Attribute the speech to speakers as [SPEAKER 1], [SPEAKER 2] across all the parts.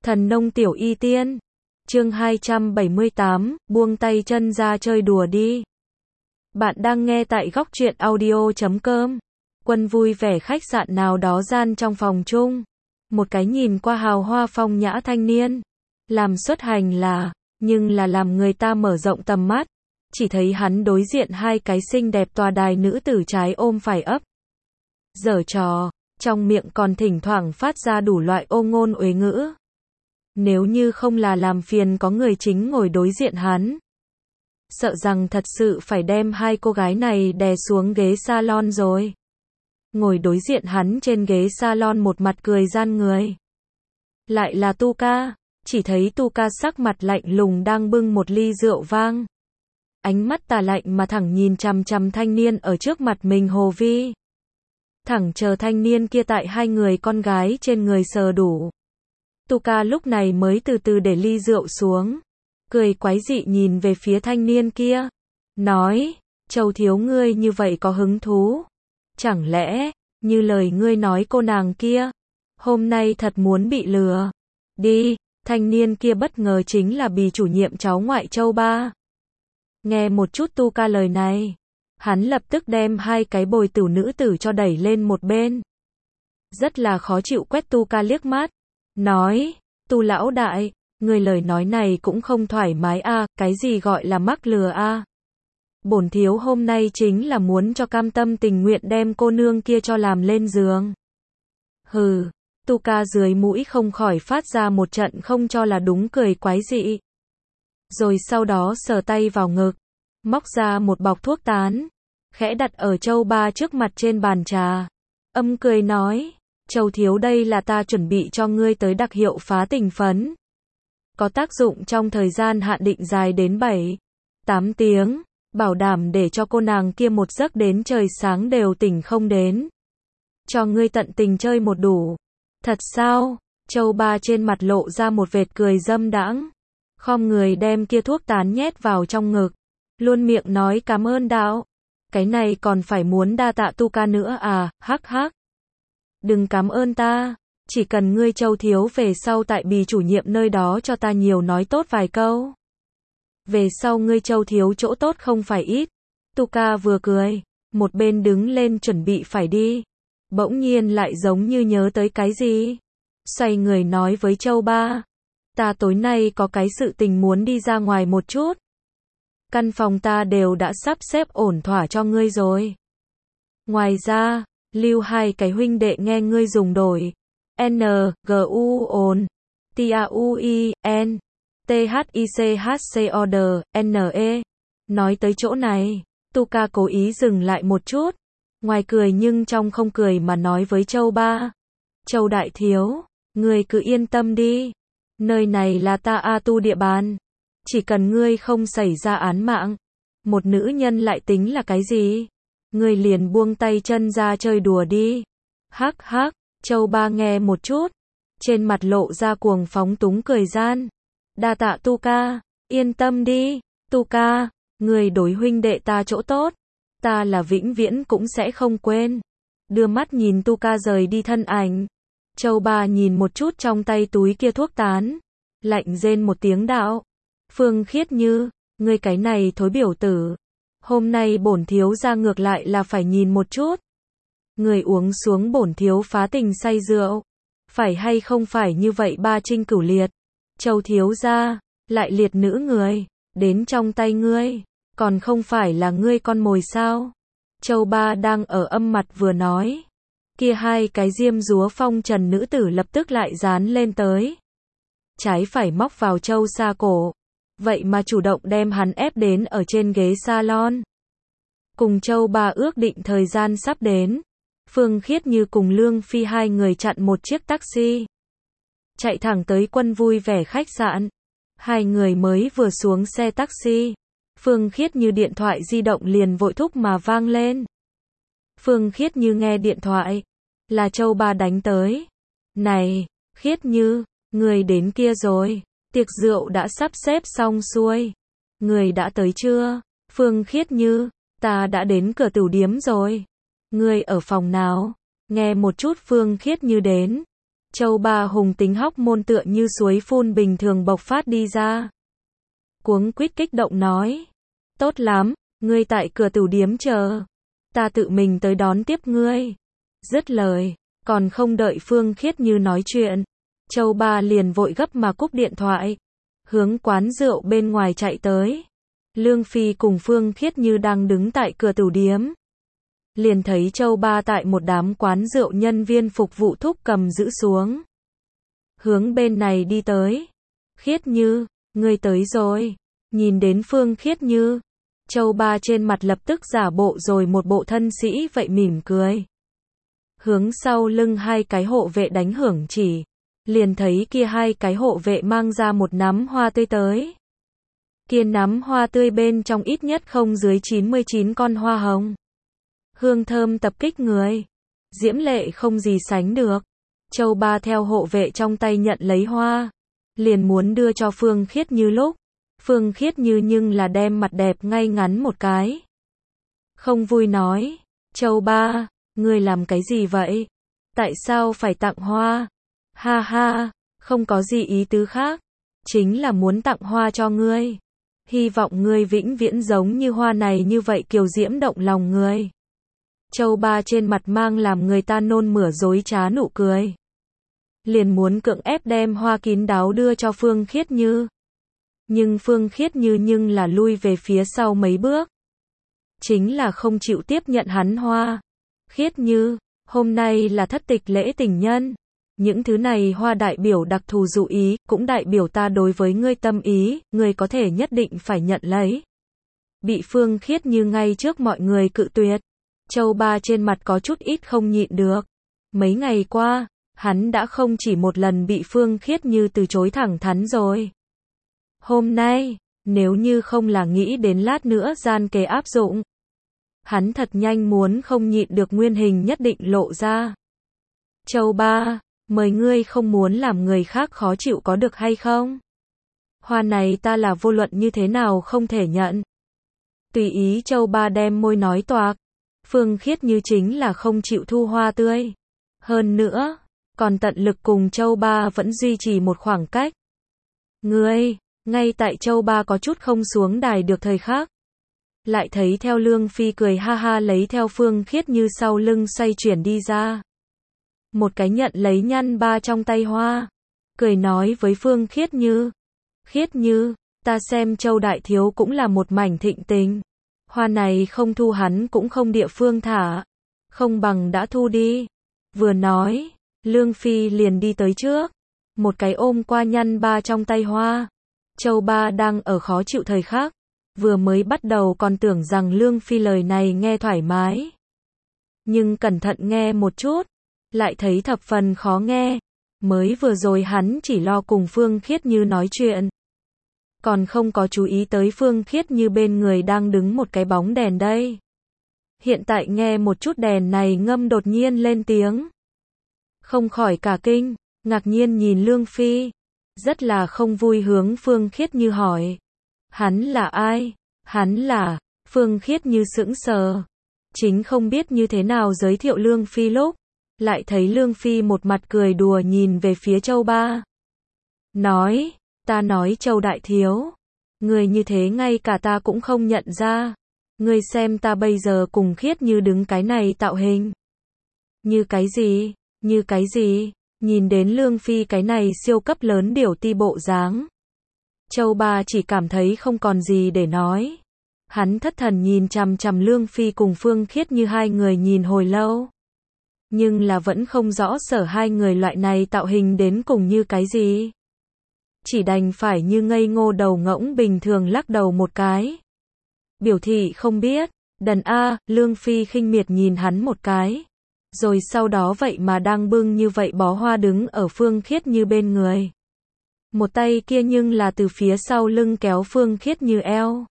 [SPEAKER 1] Thần nông tiểu y tiên. Chương 278, buông tay chân ra chơi đùa đi. Bạn đang nghe tại góc truyện audio.com. Quân vui vẻ khách sạn nào đó gian trong phòng chung. Một cái nhìn qua hào hoa phong nhã thanh niên. Làm xuất hành là, nhưng là làm người ta mở rộng tầm mắt. Chỉ thấy hắn đối diện hai cái xinh đẹp tòa đài nữ tử trái ôm phải ấp. Giở trò, trong miệng còn thỉnh thoảng phát ra đủ loại ô ngôn uế ngữ. Nếu như không là làm phiền có người chính ngồi đối diện hắn, sợ rằng thật sự phải đem hai cô gái này đè xuống ghế salon rồi. Ngồi đối diện hắn trên ghế salon một mặt cười gian người. Lại là Tuca, chỉ thấy Tuca sắc mặt lạnh lùng đang bưng một ly rượu vang. Ánh mắt tà lạnh mà thẳng nhìn chằm chằm thanh niên ở trước mặt mình hồ vi. Thẳng chờ thanh niên kia tại hai người con gái trên người sờ đủ. Tuca lúc này mới từ từ để ly rượu xuống. Cười quái dị nhìn về phía thanh niên kia. Nói, Châu thiếu ngươi như vậy có hứng thú. Chẳng lẽ, như lời ngươi nói cô nàng kia, hôm nay thật muốn bị lừa. Đi, thanh niên kia bất ngờ chính là bì chủ nhiệm cháu ngoại Châu ba. Nghe một chút Tuca lời này, hắn lập tức đem hai cái bồi tửu nữ tử cho đẩy lên một bên. Rất là khó chịu quét Tuca liếc mắt. Nói, Tu lão đại, người lời nói này cũng không thoải mái a, cái gì gọi là mắc lừa a? Bổn thiếu hôm nay chính là muốn cho cam tâm tình nguyện đem cô nương kia cho làm lên giường. Hừ, Tuca dưới mũi không khỏi phát ra một trận không cho là đúng cười quái dị. Rồi sau đó sờ tay vào ngực, móc ra một bọc thuốc tán, khẽ đặt ở Châu ba trước mặt trên bàn trà. Âm cười nói, Châu thiếu đây là ta chuẩn bị cho ngươi tới đặc hiệu phá tình phấn. Có tác dụng trong thời gian hạn định dài đến 7-8 tiếng, bảo đảm để cho cô nàng kia một giấc đến trời sáng đều tỉnh không đến. Cho ngươi tận tình chơi một đủ. Thật sao? Châu ba trên mặt lộ ra một vệt cười dâm đãng. Khom người đem kia thuốc tán nhét vào trong ngực. Luôn miệng nói cảm ơn đạo. Cái này còn phải muốn đa tạ Tuca nữa à, hắc hắc. Đừng cảm ơn ta, chỉ cần ngươi Châu thiếu về sau tại bì chủ nhiệm nơi đó cho ta nhiều nói tốt vài câu. Về sau ngươi Châu thiếu chỗ tốt không phải ít. Tuca vừa cười, một bên đứng lên chuẩn bị phải đi. Bỗng nhiên lại giống như nhớ tới cái gì. Xoay người nói với Châu ba, ta tối nay có cái sự tình muốn đi ra ngoài một chút. Căn phòng ta đều đã sắp xếp ổn thỏa cho ngươi rồi. Ngoài ra, lưu hai cái huynh đệ nghe ngươi dùng đổi. N-G-U ồn, T-A-U-I-N, T-H-I-C-H-C-O-D, N-E. Nói tới chỗ này, Tuca cố ý dừng lại một chút. Ngoài cười nhưng trong không cười mà nói với Châu ba. Châu đại thiếu, ngươi cứ yên tâm đi. Nơi này là ta A Tu địa bàn. Chỉ cần ngươi không xảy ra án mạng, một nữ nhân lại tính là cái gì? Ngươi liền buông tay chân ra chơi đùa đi. Hắc hắc, Châu ba nghe một chút. Trên mặt lộ ra cuồng phóng túng cười gian. Đa tạ Tuca, yên tâm đi. Tuca, ngươi đối huynh đệ ta chỗ tốt. Ta là vĩnh viễn cũng sẽ không quên. Đưa mắt nhìn Tuca rời đi thân ảnh. Châu ba nhìn một chút trong tay túi kia thuốc tán. Lạnh rên một tiếng đạo. Phương Khiết Như, ngươi cái này thối biểu tử. Hôm nay bổn thiếu ra ngược lại là phải nhìn một chút. Người uống xuống bổn thiếu phá tình say rượu. Phải hay không phải như vậy ba trinh cửu liệt. Châu thiếu ra, lại liệt nữ người, đến trong tay ngươi. Còn không phải là ngươi con mồi sao? Châu ba đang ở âm mặt vừa nói. Kia hai cái diêm dúa phong trần nữ tử lập tức lại dán lên tới. Trái phải móc vào Châu Sa cổ. Vậy mà chủ động đem hắn ép đến ở trên ghế salon. Cùng Châu ba ước định thời gian sắp đến. Phương Khiết Như cùng Lương Phi hai người chặn một chiếc taxi. Chạy thẳng tới Quân vui vẻ khách sạn. Hai người mới vừa xuống xe taxi. Phương Khiết Như điện thoại di động liền vội thúc mà vang lên. Phương Khiết Như nghe điện thoại. Là Châu ba đánh tới. Này, Khiết Như, người đến kia rồi. Tiệc rượu đã sắp xếp xong xuôi. Người đã tới chưa? Phương Khiết Như, ta đã đến cửa tửu điếm rồi. Người ở phòng nào? Nghe một chút Phương Khiết Như đến. Châu Ba hùng tính hóc môn tựa như suối phun bình thường bộc phát đi ra. Cuống quýt kích động nói. Tốt lắm, ngươi tại cửa tửu điếm chờ. Ta tự mình tới đón tiếp ngươi. Dứt lời, còn không đợi Phương Khiết Như nói chuyện. Châu Ba liền vội gấp mà cúp điện thoại. Hướng quán rượu bên ngoài chạy tới. Lương Phi cùng Phương Khiết Như đang đứng tại cửa tửu điếm. Liền thấy Châu Ba tại một đám quán rượu nhân viên phục vụ thúc cầm giữ xuống. Hướng bên này đi tới. Khiết Như, ngươi tới rồi. Nhìn đến Phương Khiết Như. Châu Ba trên mặt lập tức giả bộ rồi một bộ thân sĩ vậy mỉm cười. Hướng sau lưng hai cái hộ vệ đánh hưởng chỉ. Liền thấy kia hai cái hộ vệ mang ra một nắm hoa tươi tới. Kia nắm hoa tươi bên trong ít nhất không dưới 99 con hoa hồng. Hương thơm tập kích người. Diễm lệ không gì sánh được. Châu Ba theo hộ vệ trong tay nhận lấy hoa. Liền muốn đưa cho Phương Khiết Như lúc. Phương Khiết Như nhưng là đem mặt đẹp ngay ngắn một cái. Không vui nói. Châu Ba, ngươi làm cái gì vậy? Tại sao phải tặng hoa? Ha ha, không có gì ý tứ khác. Chính là muốn tặng hoa cho ngươi. Hy vọng ngươi vĩnh viễn giống như hoa này như vậy kiều diễm động lòng người. Châu Ba trên mặt mang làm người ta nôn mửa dối trá nụ cười. Liền muốn cưỡng ép đem hoa kín đáo đưa cho Phương Khiết Như. Nhưng Phương Khiết Như nhưng là lui về phía sau mấy bước. Chính là không chịu tiếp nhận hắn hoa. Khiết Như, hôm nay là thất tịch lễ tình nhân. Những thứ này hoa đại biểu đặc thù dụ ý, cũng đại biểu ta đối với ngươi tâm ý, ngươi có thể nhất định phải nhận lấy. Bị Phương Khiết Như ngay trước mọi người cự tuyệt. Châu Ba trên mặt có chút ít không nhịn được. Mấy ngày qua, hắn đã không chỉ một lần bị Phương Khiết Như từ chối thẳng thắn rồi. Hôm nay, nếu như không là nghĩ đến lát nữa gian kế áp dụng. Hắn thật nhanh muốn không nhịn được nguyên hình nhất định lộ ra. Châu Ba, mời ngươi không muốn làm người khác khó chịu có được hay không? Hoa này ta là vô luận như thế nào không thể nhận. Tùy ý Châu Ba đem môi nói toạc. Phương Khiết Như chính là không chịu thu hoa tươi. Hơn nữa, còn tận lực cùng Châu Ba vẫn duy trì một khoảng cách. Ngươi, ngay tại Châu Ba có chút không xuống đài được thời khắc. Lại thấy theo Lương Phi cười ha ha lấy theo Phương Khiết Như sau lưng xoay chuyển đi ra. Một cái nhận lấy nhăn ba trong tay hoa. Cười nói với Phương Khiết Như. Khiết Như, ta xem Châu Đại Thiếu cũng là một mảnh thịnh tình. Hoa này không thu hắn cũng không địa phương thả. Không bằng đã thu đi. Vừa nói, Lương Phi liền đi tới trước. Một cái ôm qua nhăn ba trong tay hoa. Châu Ba đang ở khó chịu thời khắc. Vừa mới bắt đầu còn tưởng rằng Lương Phi lời này nghe thoải mái. Nhưng cẩn thận nghe một chút. Lại thấy thập phần khó nghe. Mới vừa rồi hắn chỉ lo cùng Phương Khiết Như nói chuyện. Còn không có chú ý tới Phương Khiết Như bên người đang đứng một cái bóng đèn đây. Hiện tại nghe một chút đèn này ngâm đột nhiên lên tiếng. Không khỏi cả kinh, ngạc nhiên nhìn Lương Phi. Rất là không vui hướng Phương Khiết Như hỏi. Hắn là ai? Hắn là... Phương Khiết Như sững sờ. Chính không biết như thế nào giới thiệu Lương Phi lúc. Lại thấy Lương Phi một mặt cười đùa nhìn về phía Châu Ba. Nói, ta nói Châu Đại Thiếu. Người như thế ngay cả ta cũng không nhận ra. Ngươi xem ta bây giờ cùng Khiết Như đứng cái này tạo hình. Như cái gì? Như cái gì? Nhìn đến Lương Phi cái này siêu cấp lớn điểu ti bộ dáng. Châu Ba chỉ cảm thấy không còn gì để nói. Hắn thất thần nhìn chằm chằm Lương Phi cùng Phương Khiết Như hai người nhìn hồi lâu. Nhưng là vẫn không rõ sở hai người loại này tạo hình đến cùng như cái gì. Chỉ đành phải như ngây ngô đầu ngỗng bình thường lắc đầu một cái. Biểu thị không biết. Đần A, Lương Phi khinh miệt nhìn hắn một cái. Rồi sau đó vậy mà đang bưng như vậy bó hoa đứng ở Phương Khiết Như bên người. Một tay kia nhưng là từ phía sau lưng kéo Phương Khiết Như eo.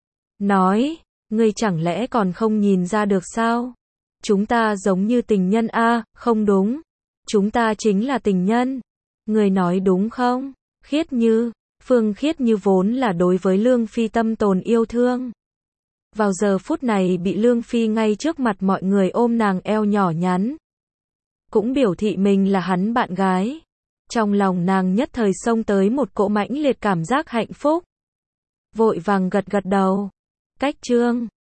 [SPEAKER 1] Nói, ngươi chẳng lẽ còn không nhìn ra được sao? Chúng ta giống như tình nhân A, không đúng. Chúng ta chính là tình nhân. Ngươi nói đúng không? Khiết Như, Phương Khiết Như vốn là đối với Lương Phi tâm tồn yêu thương. Vào giờ phút này bị Lương Phi ngay trước mặt mọi người ôm nàng eo nhỏ nhắn. cũng biểu thị mình là hắn bạn gái. Trong lòng nàng nhất thời xông tới một cỗ mãnh liệt cảm giác hạnh phúc. Vội vàng gật gật đầu. Cách chương